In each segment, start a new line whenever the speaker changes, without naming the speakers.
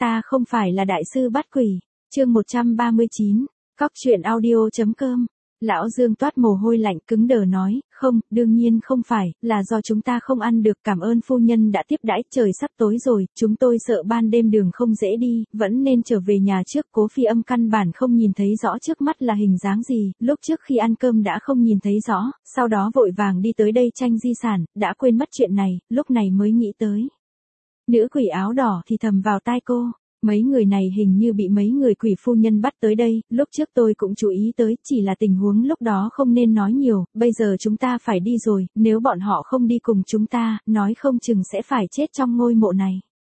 ta không phải là đại sư bắt quỷ. Chương 139, Cóc truyện audio.com. Lão Dương toát mồ hôi lạnh cứng đờ nói, không, đương nhiên không phải, là do chúng ta không ăn được, cảm ơn phu nhân đã tiếp đãi, trời sắp tối rồi, chúng tôi sợ ban đêm đường không dễ đi, vẫn nên trở về nhà trước. Cố Phi Âm căn bản không nhìn thấy rõ trước mắt là hình dáng gì, lúc trước khi ăn cơm đã không nhìn thấy rõ, sau đó vội vàng đi tới đây tranh di sản, đã quên mất chuyện này, lúc này mới nghĩ tới. Nữ quỷ áo đỏ thì thầm vào tai cô. Mấy người này hình như bị mấy người quỷ phu nhân bắt tới đây, lúc trước tôi cũng chú ý tới, chỉ là tình huống lúc đó không nên nói nhiều, bây giờ chúng ta phải đi rồi, nếu bọn họ không đi cùng chúng ta, nói không chừng sẽ phải chết trong ngôi mộ này.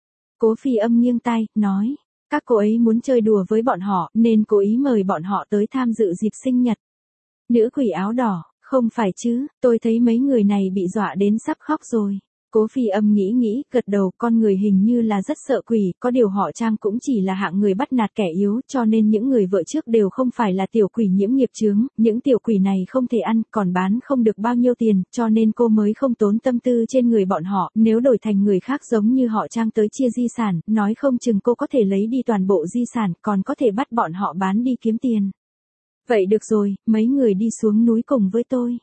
Cố Phi Âm nghiêng tai, nói, các cô ấy muốn chơi đùa với bọn họ, nên cố ý mời bọn họ tới tham dự dịp sinh nhật. Nữ quỷ áo đỏ, không phải chứ, tôi thấy mấy người này bị dọa đến sắp khóc rồi. Cố Phi Âm nghĩ, gật đầu, con người hình như là rất sợ quỷ, có điều họ Trang cũng chỉ là hạng người bắt nạt kẻ yếu, cho nên những người vợ trước đều không phải là tiểu quỷ nhiễm nghiệp chướng, những tiểu quỷ này không thể ăn, còn bán không được bao nhiêu tiền, cho nên cô mới không tốn tâm tư trên người bọn họ, nếu đổi thành người khác giống như họ Trang tới chia di sản, nói không chừng cô có thể lấy đi toàn bộ di sản, còn có thể bắt bọn họ bán đi kiếm tiền. Vậy được rồi, mấy người đi xuống núi cùng với tôi.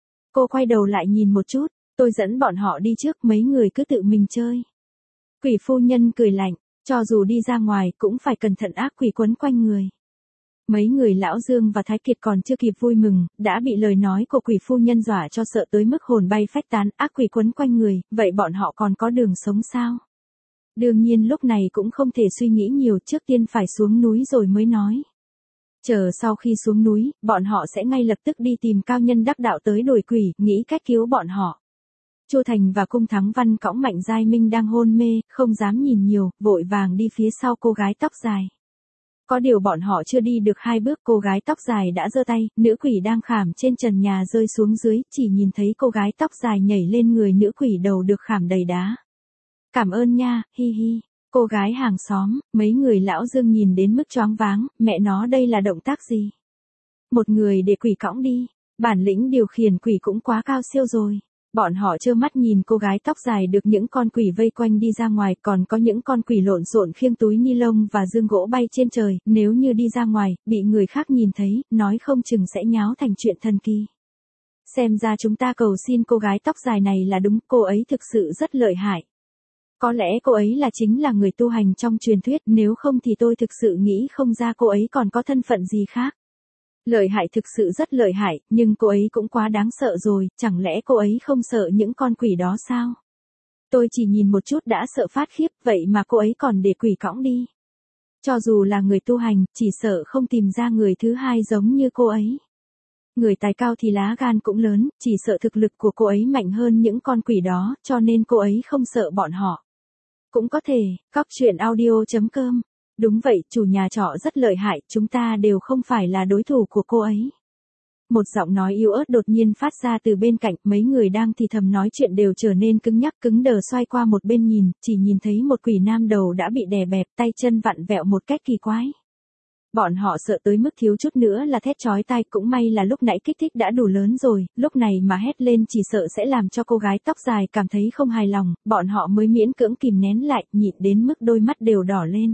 Cô quay đầu lại nhìn một chút. Tôi dẫn bọn họ đi trước, mấy người cứ tự mình chơi. Quỷ phu nhân cười lạnh, cho dù đi ra ngoài cũng phải cẩn thận, ác quỷ quấn quanh người. Mấy người Lão Dương và Thái Kiệt còn chưa kịp vui mừng, đã bị lời nói của quỷ phu nhân dọa cho sợ tới mức hồn bay phách tán, ác quỷ quấn quanh người, vậy bọn họ còn có đường sống sao? Đương nhiên lúc này cũng không thể suy nghĩ nhiều, trước tiên phải xuống núi rồi mới nói. Chờ sau khi xuống núi, bọn họ sẽ ngay lập tức đi tìm cao nhân đắc đạo tới đuổi quỷ, nghĩ cách cứu bọn họ. Chu Thành và Cung Thắng Văn cõng Mạnh Giai Minh đang hôn mê, không dám nhìn nhiều, vội vàng đi phía sau cô gái tóc dài. Có điều bọn họ chưa đi được 2 bước, cô gái tóc dài đã giơ tay, nữ quỷ đang khảm trên trần nhà rơi xuống dưới, chỉ nhìn thấy cô gái tóc dài nhảy lên người nữ quỷ, đầu được khảm đầy đá. Cảm ơn nha, hi hi. Cô gái hàng xóm, mấy người Lão Dương nhìn đến mức choáng váng, mẹ nó đây là động tác gì? Một người để quỷ cõng đi, bản lĩnh điều khiển quỷ cũng quá cao siêu rồi. Bọn họ trơ mắt nhìn cô gái tóc dài được những con quỷ vây quanh đi ra ngoài, còn có những con quỷ lộn xộn khiêng túi ni lông và dương gỗ bay trên trời, nếu như đi ra ngoài, bị người khác nhìn thấy, nói không chừng sẽ nháo thành chuyện thần kỳ. Xem ra chúng ta cầu xin cô gái tóc dài này là đúng, cô ấy thực sự rất lợi hại. Có lẽ cô ấy chính là người tu hành trong truyền thuyết, nếu không thì tôi thực sự nghĩ không ra cô ấy còn có thân phận gì khác. Lợi hại, thực sự rất lợi hại, nhưng cô ấy cũng quá đáng sợ rồi, chẳng lẽ cô ấy không sợ những con quỷ đó sao? Tôi chỉ nhìn một chút đã sợ phát khiếp, vậy mà cô ấy còn để quỷ cõng đi. Cho dù là người tu hành, chỉ sợ không tìm ra người thứ hai giống như cô ấy. Người tài cao thì lá gan cũng lớn, chỉ sợ thực lực của cô ấy mạnh hơn những con quỷ đó, cho nên cô ấy không sợ bọn họ. Cũng có thể, Cóc truyện audio.com. Đúng vậy, chủ nhà trọ rất lợi hại, chúng ta đều không phải là đối thủ của cô ấy. Một giọng nói yếu ớt đột nhiên phát ra từ bên cạnh, mấy người đang thì thầm nói chuyện đều trở nên cứng nhắc, cứng đờ, xoay qua một bên nhìn, chỉ nhìn thấy một quỷ nam đầu đã bị đè bẹp, tay chân vặn vẹo một cách kỳ quái. Bọn họ sợ tới mức thiếu chút nữa là thét chói tai, cũng may là lúc nãy kích thích đã đủ lớn rồi, lúc này mà hét lên chỉ sợ sẽ làm cho cô gái tóc dài cảm thấy không hài lòng, bọn họ mới miễn cưỡng kìm nén lại, nhịn đến mức đôi mắt đều đỏ lên.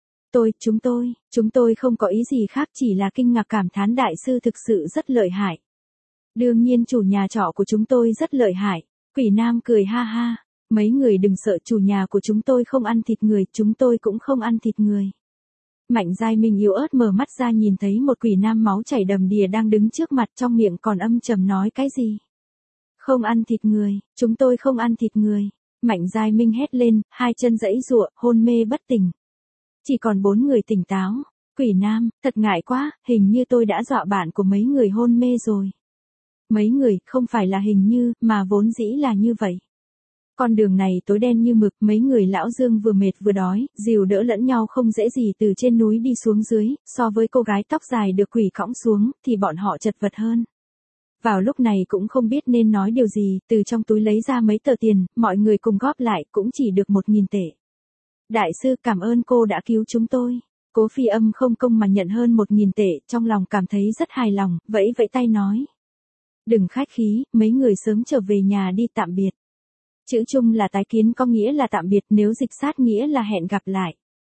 Chúng tôi không có ý gì khác, chỉ là kinh ngạc cảm thán đại sư thực sự rất lợi hại. Đương nhiên chủ nhà trọ của chúng tôi rất lợi hại. Quỷ nam cười ha ha, mấy người đừng sợ, chủ nhà của chúng tôi không ăn thịt người, chúng tôi cũng không ăn thịt người. Mạnh Giai Minh yếu ớt mở mắt ra nhìn thấy một quỷ nam máu chảy đầm đìa đang đứng trước mặt, trong miệng còn âm trầm nói cái gì. Không ăn thịt người, chúng tôi không ăn thịt người. Mạnh Giai Minh hét lên, hai chân giãy giụa, hôn mê bất tỉnh. Chỉ còn 4 người tỉnh táo. Quỷ nam, thật ngại quá, hình như tôi đã dọa bạn của mấy người hôn mê rồi. Mấy người, không phải là hình như, mà vốn dĩ là như vậy. Con đường này tối đen như mực, mấy người Lão Dương vừa mệt vừa đói, dìu đỡ lẫn nhau không dễ gì từ trên núi đi xuống dưới, so với cô gái tóc dài được quỷ cõng xuống, thì bọn họ chật vật hơn. Vào lúc này cũng không biết nên nói điều gì, từ trong túi lấy ra mấy tờ tiền, mọi người cùng góp lại cũng chỉ được 1.000 tệ. Đại sư, cảm ơn cô đã cứu chúng tôi. Cố Phi Âm không công mà nhận hơn 1.000 tệ, trong lòng cảm thấy rất hài lòng, vẫy vẫy tay nói. Đừng khách khí, mấy người sớm trở về nhà đi, tạm biệt. Chữ chung là tái kiến có nghĩa là tạm biệt, nếu dịch sát nghĩa là hẹn gặp lại.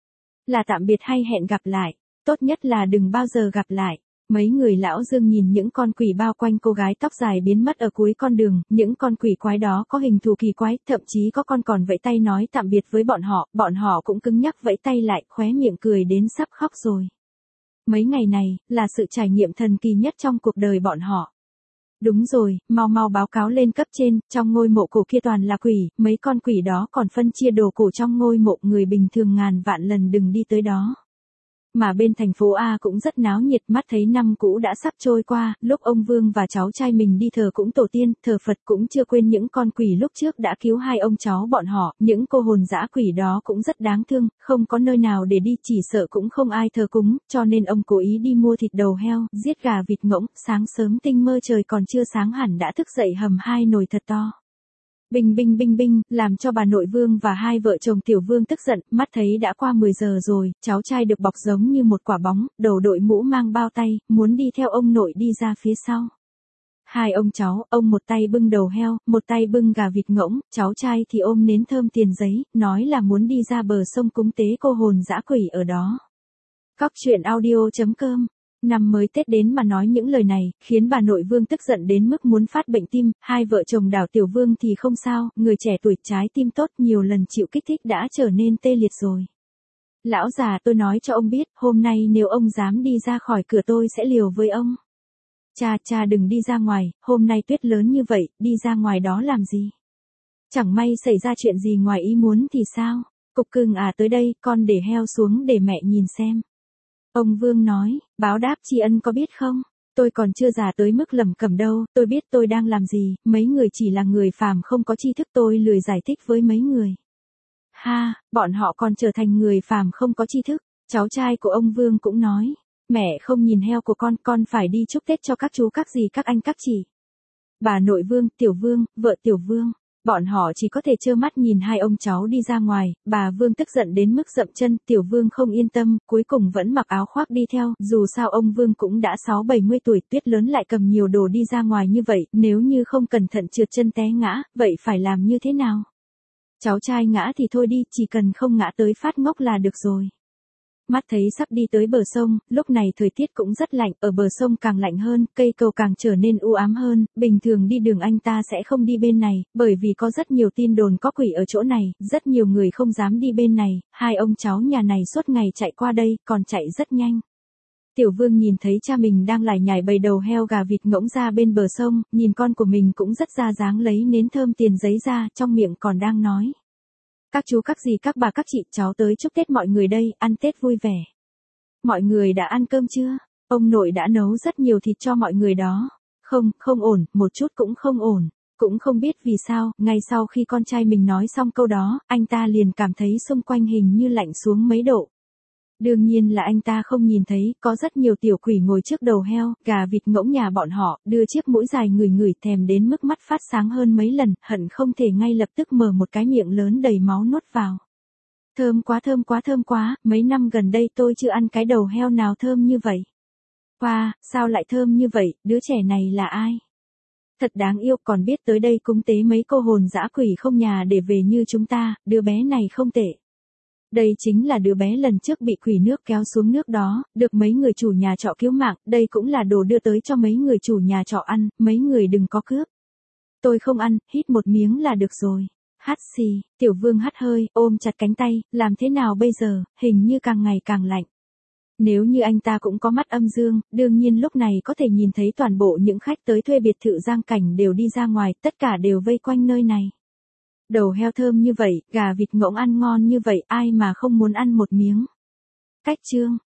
Là tạm biệt hay hẹn gặp lại? Tốt nhất là đừng bao giờ gặp lại. Mấy người lão Dương nhìn những con quỷ bao quanh cô gái tóc dài biến mất ở cuối con đường, những con quỷ quái đó có hình thù kỳ quái, thậm chí có con còn vẫy tay nói tạm biệt với bọn họ cũng cứng nhắc vẫy tay lại, khóe miệng cười đến sắp khóc rồi. Mấy ngày này, là sự trải nghiệm thần kỳ nhất trong cuộc đời bọn họ. Đúng rồi, mau báo cáo lên cấp trên, trong ngôi mộ cổ kia toàn là quỷ, mấy con quỷ đó còn phân chia đồ cổ trong ngôi mộ, người bình thường ngàn vạn lần đừng đi tới đó. Mà bên thành phố A cũng rất náo nhiệt, mắt thấy năm cũ đã sắp trôi qua, lúc ông Vương và cháu trai mình đi thờ cũng tổ tiên, thờ Phật cũng chưa quên những con quỷ lúc trước đã cứu hai ông cháu bọn họ, những cô hồn dã quỷ đó cũng rất đáng thương, không có nơi nào để đi, chỉ sợ cũng không ai thờ cúng, cho nên ông cố ý đi mua thịt đầu heo, giết gà vịt ngỗng, sáng sớm tinh mơ trời còn chưa sáng hẳn đã thức dậy hầm hai nồi thật to. Binh, làm cho bà nội Vương và hai vợ chồng Tiểu Vương tức giận, mắt thấy đã qua 10 giờ rồi, cháu trai được bọc giống như một quả bóng, đầu đội mũ mang bao tay, muốn đi theo ông nội đi ra phía sau. Hai ông cháu, ông một tay bưng đầu heo, một tay bưng gà vịt ngỗng, cháu trai thì ôm nến thơm tiền giấy, nói là muốn đi ra bờ sông cúng tế cô hồn dã quỷ ở đó. Cóc truyện audio.com. Năm mới Tết đến mà nói những lời này, khiến bà nội Vương tức giận đến mức muốn phát bệnh tim, hai vợ chồng Đào Tiểu Vương thì không sao, người trẻ tuổi trái tim tốt nhiều lần chịu kích thích đã trở nên tê liệt rồi. Lão già, tôi nói cho ông biết, hôm nay nếu ông dám đi ra khỏi cửa tôi sẽ liều với ông. Cha đừng đi ra ngoài, hôm nay tuyết lớn như vậy, đi ra ngoài đó làm gì? Chẳng may xảy ra chuyện gì ngoài ý muốn thì sao? Cục cưng à, tới đây, con để heo xuống để mẹ nhìn xem. Ông Vương nói, báo đáp tri ân có biết không? Tôi còn chưa già tới mức lẩm cẩm đâu, tôi biết tôi đang làm gì, mấy người chỉ là người phàm không có tri thức, tôi lười giải thích với mấy người. Ha, bọn họ còn trở thành người phàm không có tri thức. Cháu trai của ông Vương cũng nói, mẹ không nhìn heo của con phải đi chúc Tết cho các chú các dì các anh các chị. Bà nội Vương, Tiểu Vương, vợ Tiểu Vương. Bọn họ chỉ có thể trơ mắt nhìn hai ông cháu đi ra ngoài, bà Vương tức giận đến mức dậm chân, Tiểu Vương không yên tâm, cuối cùng vẫn mặc áo khoác đi theo, dù sao ông Vương cũng đã 60-70 tuổi, tuyết lớn lại cầm nhiều đồ đi ra ngoài như vậy, nếu như không cẩn thận trượt chân té ngã, vậy phải làm như thế nào? Cháu trai ngã thì thôi đi, chỉ cần không ngã tới phát ngốc là được rồi. Mắt thấy sắp đi tới bờ sông, lúc này thời tiết cũng rất lạnh, ở bờ sông càng lạnh hơn, cây cầu càng trở nên u ám hơn, bình thường đi đường anh ta sẽ không đi bên này, bởi vì có rất nhiều tin đồn có quỷ ở chỗ này, rất nhiều người không dám đi bên này, hai ông cháu nhà này suốt ngày chạy qua đây, còn chạy rất nhanh. Tiểu Vương nhìn thấy cha mình đang lải nhải bầy đầu heo gà vịt ngỗng ra bên bờ sông, nhìn con của mình cũng rất ra dáng lấy nến thơm tiền giấy ra, trong miệng còn đang nói. Các chú các dì các bà các chị, cháu tới chúc Tết mọi người đây, ăn Tết vui vẻ. Mọi người đã ăn cơm chưa? Ông nội đã nấu rất nhiều thịt cho mọi người đó. Không ổn, một chút cũng không ổn. Cũng không biết vì sao, ngay sau khi con trai mình nói xong câu đó, anh ta liền cảm thấy xung quanh hình như lạnh xuống mấy độ. Đương nhiên là anh ta không nhìn thấy, có rất nhiều tiểu quỷ ngồi trước đầu heo, gà vịt ngỗng nhà bọn họ, đưa chiếc mũi dài ngửi thèm đến mức mắt phát sáng hơn mấy lần, hận không thể ngay lập tức mở một cái miệng lớn đầy máu nuốt vào. Thơm quá, mấy năm gần đây tôi chưa ăn cái đầu heo nào thơm như vậy. Wow, sao lại thơm như vậy, đứa trẻ này là ai? Thật đáng yêu, còn biết tới đây cúng tế mấy cô hồn dã quỷ không nhà để về như chúng ta, đứa bé này không tệ. Đây chính là đứa bé lần trước bị quỷ nước kéo xuống nước đó, được mấy người chủ nhà trọ cứu mạng, đây cũng là đồ đưa tới cho mấy người chủ nhà trọ ăn, mấy người đừng có cướp. Tôi không ăn, hít một miếng là được rồi. Hắt xì, Tiểu Vương hắt hơi, ôm chặt cánh tay, làm thế nào bây giờ, hình như càng ngày càng lạnh. Nếu như anh ta cũng có mắt âm dương, đương nhiên lúc này có thể nhìn thấy toàn bộ những khách tới thuê biệt thự Giang Cảnh đều đi ra ngoài, tất cả đều vây quanh nơi này. Đầu heo thơm như vậy, gà vịt ngỗng ăn ngon như vậy, ai mà không muốn ăn một miếng. Cách chương